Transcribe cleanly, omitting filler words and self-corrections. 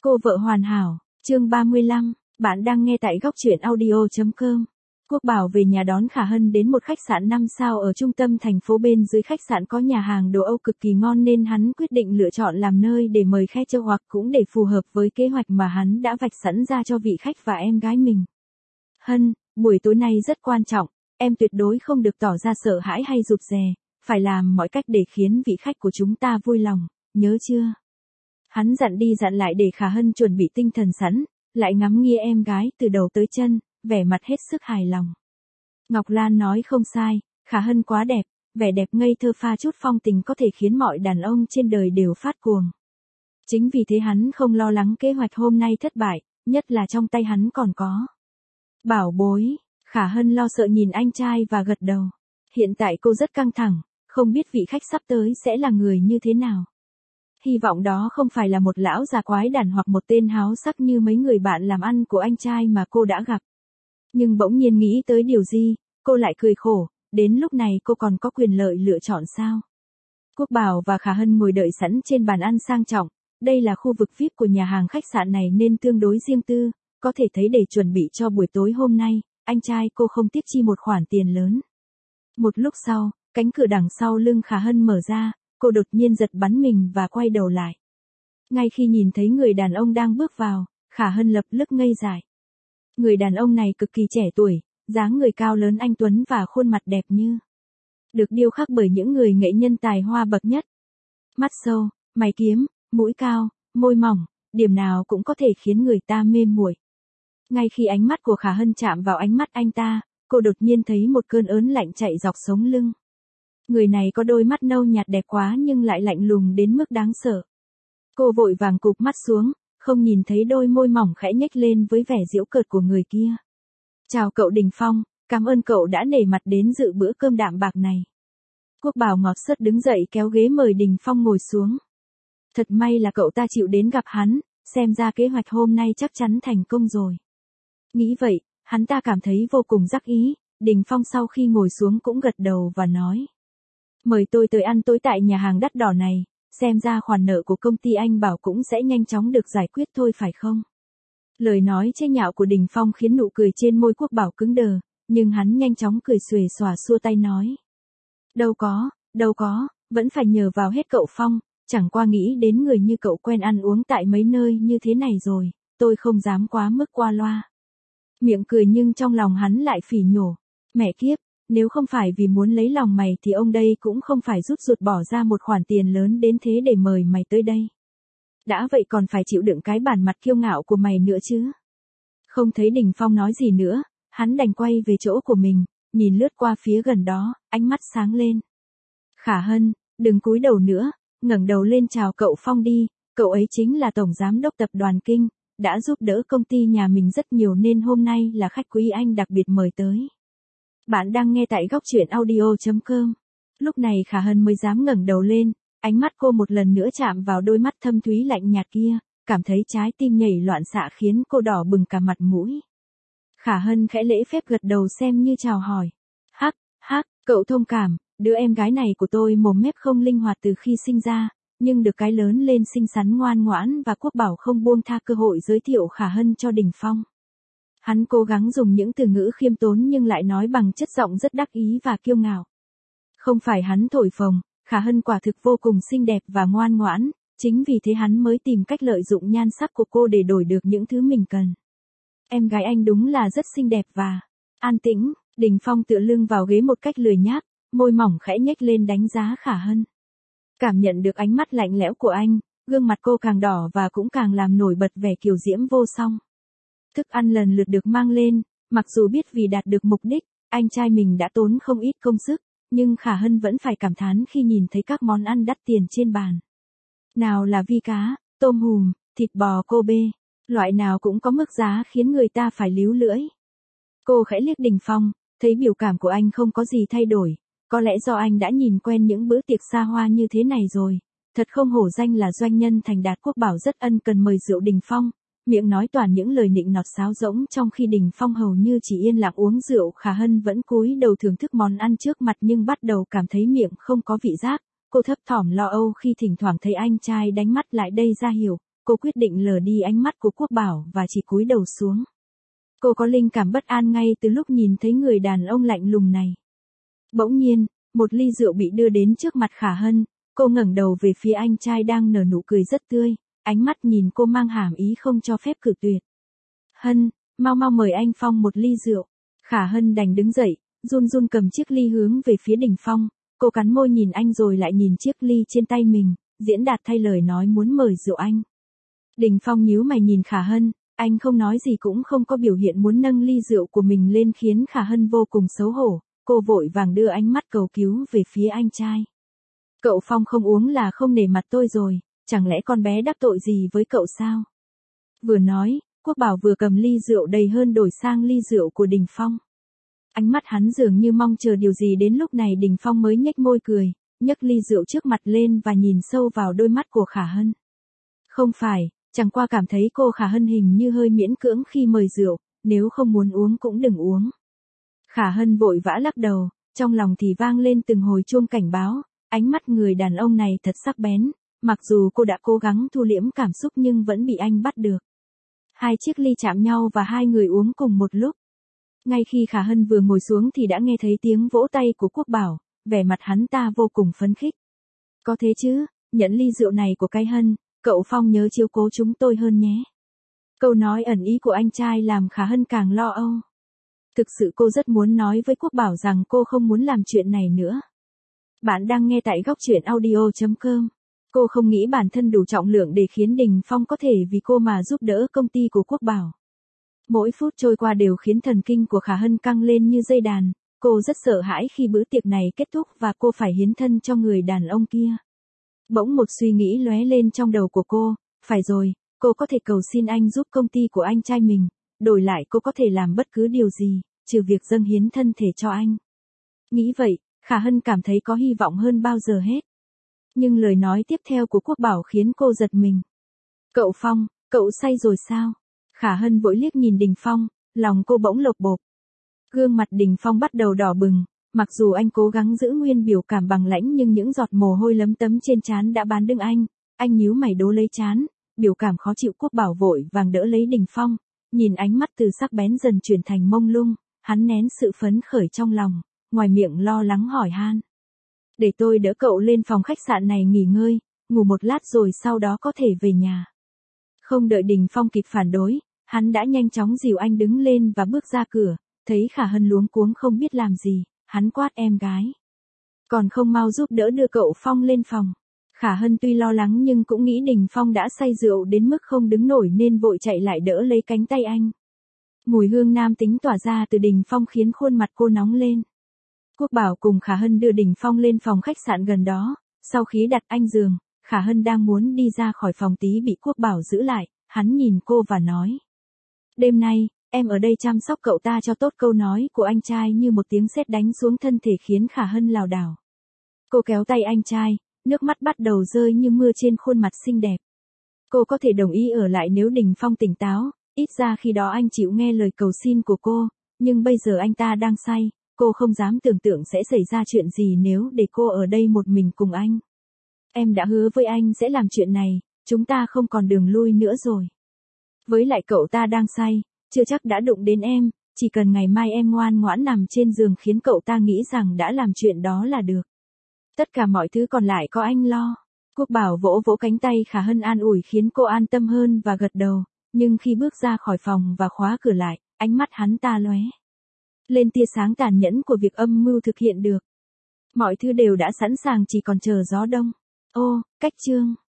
Cô vợ hoàn hảo, chương 35, bạn đang nghe tại góc truyện audio.com. Quốc Bảo về nhà đón Khả Hân đến một khách sạn 5 sao ở trung tâm thành phố. Bên dưới khách sạn có nhà hàng đồ Âu cực kỳ ngon nên hắn quyết định lựa chọn làm nơi để mời khách châu, hoặc cũng để phù hợp với kế hoạch mà hắn đã vạch sẵn ra cho vị khách và em gái mình. Hân, buổi tối nay rất quan trọng, em tuyệt đối không được tỏ ra sợ hãi hay rụt rè, phải làm mọi cách để khiến vị khách của chúng ta vui lòng, nhớ chưa? Hắn dặn đi dặn lại để Khả Hân chuẩn bị tinh thần sẵn, lại ngắm nghía em gái từ đầu tới chân, vẻ mặt hết sức hài lòng. Ngọc Lan nói không sai, Khả Hân quá đẹp, vẻ đẹp ngây thơ pha chút phong tình có thể khiến mọi đàn ông trên đời đều phát cuồng. Chính vì thế hắn không lo lắng kế hoạch hôm nay thất bại, nhất là trong tay hắn còn có bảo bối. Khả Hân lo sợ nhìn anh trai và gật đầu. Hiện tại cô rất căng thẳng, không biết vị khách sắp tới sẽ là người như thế nào. Hy vọng đó không phải là một lão già quái đản hoặc một tên háo sắc như mấy người bạn làm ăn của anh trai mà cô đã gặp. Nhưng bỗng nhiên nghĩ tới điều gì, cô lại cười khổ, đến lúc này cô còn có quyền lợi lựa chọn sao? Quốc Bảo và Khả Hân ngồi đợi sẵn trên bàn ăn sang trọng, đây là khu vực VIP của nhà hàng khách sạn này nên tương đối riêng tư, có thể thấy để chuẩn bị cho buổi tối hôm nay, anh trai cô không tiếc chi một khoản tiền lớn. Một lúc sau, cánh cửa đằng sau lưng Khả Hân mở ra, cô đột nhiên giật bắn mình và quay đầu lại. Ngay khi nhìn thấy người đàn ông đang bước vào, Khả Hân lập tức ngây dại. Người đàn ông này cực kỳ trẻ tuổi, dáng người cao lớn anh tuấn và khuôn mặt đẹp như được điêu khắc bởi những người nghệ nhân tài hoa bậc nhất. Mắt sâu, mày kiếm, mũi cao, môi mỏng, điểm nào cũng có thể khiến người ta mê muội. Ngay khi ánh mắt của Khả Hân chạm vào ánh mắt anh ta, cô đột nhiên thấy một cơn ớn lạnh chạy dọc sống lưng. Người này có đôi mắt nâu nhạt đẹp quá nhưng lại lạnh lùng đến mức đáng sợ. Cô vội vàng cụp mắt xuống, không nhìn thấy đôi môi mỏng khẽ nhếch lên với vẻ giễu cợt của người kia. Chào cậu Đình Phong, cảm ơn cậu đã nể mặt đến dự bữa cơm đạm bạc này. Quốc Bảo ngọt sớt đứng dậy kéo ghế mời Đình Phong ngồi xuống. Thật may là cậu ta chịu đến gặp hắn, xem ra kế hoạch hôm nay chắc chắn thành công rồi. Nghĩ vậy, hắn ta cảm thấy vô cùng đắc ý. Đình Phong sau khi ngồi xuống cũng gật đầu và nói: Mời tôi tới ăn tối tại nhà hàng đắt đỏ này, xem ra khoản nợ của công ty anh Bảo cũng sẽ nhanh chóng được giải quyết thôi phải không? Lời nói chế nhạo của Đình Phong khiến nụ cười trên môi Quốc Bảo cứng đờ, nhưng hắn nhanh chóng cười xuề xòa xua tay nói: Đâu có, vẫn phải nhờ vào hết cậu Phong, chẳng qua nghĩ đến người như cậu quen ăn uống tại mấy nơi như thế này rồi, tôi không dám quá mức qua loa. Miệng cười nhưng trong lòng hắn lại phỉ nhổ: Mẹ kiếp, nếu không phải vì muốn lấy lòng mày thì ông đây cũng không phải rút ruột bỏ ra một khoản tiền lớn đến thế để mời mày tới đây. Đã vậy còn phải chịu đựng cái bản mặt kiêu ngạo của mày nữa chứ. Không thấy Đình Phong nói gì nữa, hắn đành quay về chỗ của mình, nhìn lướt qua phía gần đó, ánh mắt sáng lên. Khả Hân, đừng cúi đầu nữa, ngẩng đầu lên chào cậu Phong đi, cậu ấy chính là Tổng Giám đốc Tập đoàn Kinh, đã giúp đỡ công ty nhà mình rất nhiều nên hôm nay là khách quý anh đặc biệt mời tới. Bạn đang nghe tại góc truyện audio.com. Lúc này Khả Hân mới dám ngẩng đầu lên, ánh mắt cô một lần nữa chạm vào đôi mắt thâm thúy lạnh nhạt kia, cảm thấy trái tim nhảy loạn xạ khiến cô đỏ bừng cả mặt mũi. Khả Hân khẽ lễ phép gật đầu xem như chào hỏi. Hắc, cậu thông cảm, đứa em gái này của tôi mồm mép không linh hoạt từ khi sinh ra, nhưng được cái lớn lên xinh xắn ngoan ngoãn và Quốc Bảo không buông tha cơ hội giới thiệu Khả Hân cho Đình Phong. Hắn cố gắng dùng những từ ngữ khiêm tốn nhưng lại nói bằng chất giọng rất đắc ý và kiêu ngạo. Không phải hắn thổi phồng, Khả Hân quả thực vô cùng xinh đẹp và ngoan ngoãn, chính vì thế hắn mới tìm cách lợi dụng nhan sắc của cô để đổi được những thứ mình cần. Em gái anh đúng là rất xinh đẹp và an tĩnh. Đình Phong tựa lưng vào ghế một cách lười nhác, môi mỏng khẽ nhếch lên đánh giá Khả Hân. Cảm nhận được ánh mắt lạnh lẽo của anh, gương mặt cô càng đỏ và cũng càng làm nổi bật vẻ kiều diễm vô song. Thức ăn lần lượt được mang lên, mặc dù biết vì đạt được mục đích, anh trai mình đã tốn không ít công sức, nhưng Khả Hân vẫn phải cảm thán khi nhìn thấy các món ăn đắt tiền trên bàn. Nào là vi cá, tôm hùm, thịt bò Kobe, loại nào cũng có mức giá khiến người ta phải líu lưỡi. Cô khẽ liếc Đình Phong, thấy biểu cảm của anh không có gì thay đổi, có lẽ do anh đã nhìn quen những bữa tiệc xa hoa như thế này rồi. Thật không hổ danh là doanh nhân thành đạt. Quốc Bảo rất ân cần mời rượu Đình Phong, miệng nói toàn những lời nịnh nọt sáo rỗng trong khi Đình Phong hầu như chỉ yên lặng uống rượu. Khả Hân vẫn cúi đầu thưởng thức món ăn trước mặt nhưng bắt đầu cảm thấy miệng không có vị giác, cô thấp thỏm lo âu khi thỉnh thoảng thấy anh trai đánh mắt lại đây ra hiểu, cô quyết định lờ đi ánh mắt của Quốc Bảo và chỉ cúi đầu xuống. Cô có linh cảm bất an ngay từ lúc nhìn thấy người đàn ông lạnh lùng này. Bỗng nhiên, một ly rượu bị đưa đến trước mặt Khả Hân, cô ngẩng đầu về phía anh trai đang nở nụ cười rất tươi, ánh mắt nhìn cô mang hàm ý không cho phép cự tuyệt. Hân, mau mau mời anh Phong một ly rượu. Khả Hân đành đứng dậy, run run cầm chiếc ly hướng về phía Đình Phong, cô cắn môi nhìn anh rồi lại nhìn chiếc ly trên tay mình, diễn đạt thay lời nói muốn mời rượu anh. Đình Phong nhíu mày nhìn Khả Hân, anh không nói gì cũng không có biểu hiện muốn nâng ly rượu của mình lên khiến Khả Hân vô cùng xấu hổ, cô vội vàng đưa ánh mắt cầu cứu về phía anh trai. Cậu Phong không uống là không nể mặt tôi rồi, chẳng lẽ con bé đắc tội gì với cậu sao? Vừa nói, Quốc Bảo vừa cầm ly rượu đầy hơn đổi sang ly rượu của Đình Phong. Ánh mắt hắn dường như mong chờ điều gì đến lúc này Đình Phong mới nhếch môi cười, nhấc ly rượu trước mặt lên và nhìn sâu vào đôi mắt của Khả Hân. Không phải, chẳng qua cảm thấy cô Khả Hân hình như hơi miễn cưỡng khi mời rượu, nếu không muốn uống cũng đừng uống. Khả Hân vội vã lắc đầu, trong lòng thì vang lên từng hồi chuông cảnh báo, ánh mắt người đàn ông này thật sắc bén, mặc dù cô đã cố gắng thu liễm cảm xúc nhưng vẫn bị anh bắt được. Hai chiếc ly chạm nhau và hai người uống cùng một lúc. Ngay khi Khả Hân vừa ngồi xuống thì đã nghe thấy tiếng vỗ tay của Quốc Bảo, vẻ mặt hắn ta vô cùng phấn khích. Có thế chứ, nhận ly rượu này của cái Hân, cậu Phong nhớ chiếu cố chúng tôi hơn nhé. Câu nói ẩn ý của anh trai làm Khả Hân càng lo âu. Thực sự cô rất muốn nói với Quốc Bảo rằng cô không muốn làm chuyện này nữa. Bạn đang nghe tại góc truyện audio.com. Cô không nghĩ bản thân đủ trọng lượng để khiến Đình Phong có thể vì cô mà giúp đỡ công ty của Quốc Bảo. Mỗi phút trôi qua đều khiến thần kinh của Khả Hân căng lên như dây đàn, cô rất sợ hãi khi bữa tiệc này kết thúc và cô phải hiến thân cho người đàn ông kia. Bỗng một suy nghĩ lóe lên trong đầu của cô, phải rồi, cô có thể cầu xin anh giúp công ty của anh trai mình, đổi lại cô có thể làm bất cứ điều gì, trừ việc dâng hiến thân thể cho anh. Nghĩ vậy, Khả Hân cảm thấy có hy vọng hơn bao giờ hết. Nhưng lời nói tiếp theo của Quốc Bảo khiến cô giật mình. Cậu Phong, cậu say rồi sao? Khả Hân vội liếc nhìn Đình Phong, lòng cô bỗng lột bột. Gương mặt Đình Phong bắt đầu đỏ bừng, mặc dù anh cố gắng giữ nguyên biểu cảm bằng lãnh nhưng những giọt mồ hôi lấm tấm trên trán đã bán đứng anh nhíu mày đố lấy trán, biểu cảm khó chịu. Quốc Bảo vội vàng đỡ lấy Đình Phong, nhìn ánh mắt từ sắc bén dần chuyển thành mông lung, hắn nén sự phấn khởi trong lòng, ngoài miệng lo lắng hỏi han. Để tôi đỡ cậu lên phòng khách sạn này nghỉ ngơi, ngủ một lát rồi sau đó có thể về nhà. Không đợi Đình Phong kịp phản đối, hắn đã nhanh chóng dìu anh đứng lên và bước ra cửa, thấy Khả Hân luống cuống không biết làm gì, hắn quát em gái. Còn không mau giúp đỡ đưa cậu Phong lên phòng. Khả Hân tuy lo lắng nhưng cũng nghĩ Đình Phong đã say rượu đến mức không đứng nổi nên vội chạy lại đỡ lấy cánh tay anh. Mùi hương nam tính tỏa ra từ Đình Phong khiến khuôn mặt cô nóng lên. Quốc Bảo cùng Khả Hân đưa Đình Phong lên phòng khách sạn gần đó, sau khi đặt anh giường, Khả Hân đang muốn đi ra khỏi phòng tí bị Quốc Bảo giữ lại, hắn nhìn cô và nói. Đêm nay, em ở đây chăm sóc cậu ta cho tốt. Câu nói của anh trai như một tiếng sét đánh xuống thân thể khiến Khả Hân lảo đảo. Cô kéo tay anh trai, nước mắt bắt đầu rơi như mưa trên khuôn mặt xinh đẹp. Cô có thể đồng ý ở lại nếu Đình Phong tỉnh táo, ít ra khi đó anh chịu nghe lời cầu xin của cô, nhưng bây giờ anh ta đang say, cô không dám tưởng tượng sẽ xảy ra chuyện gì nếu để cô ở đây một mình cùng anh. Em đã hứa với anh sẽ làm chuyện này, chúng ta không còn đường lui nữa rồi. Với lại cậu ta đang say, chưa chắc đã đụng đến em, chỉ cần ngày mai em ngoan ngoãn nằm trên giường khiến cậu ta nghĩ rằng đã làm chuyện đó là được. Tất cả mọi thứ còn lại có anh lo. Quốc Bảo vỗ vỗ cánh tay Khả Hân an ủi khiến cô an tâm hơn và gật đầu, nhưng khi bước ra khỏi phòng và khóa cửa lại, ánh mắt hắn ta lóe lên tia sáng tàn nhẫn của việc âm mưu thực hiện được. Mọi thứ đều đã sẵn sàng chỉ còn chờ gió đông. Ô, cách chương.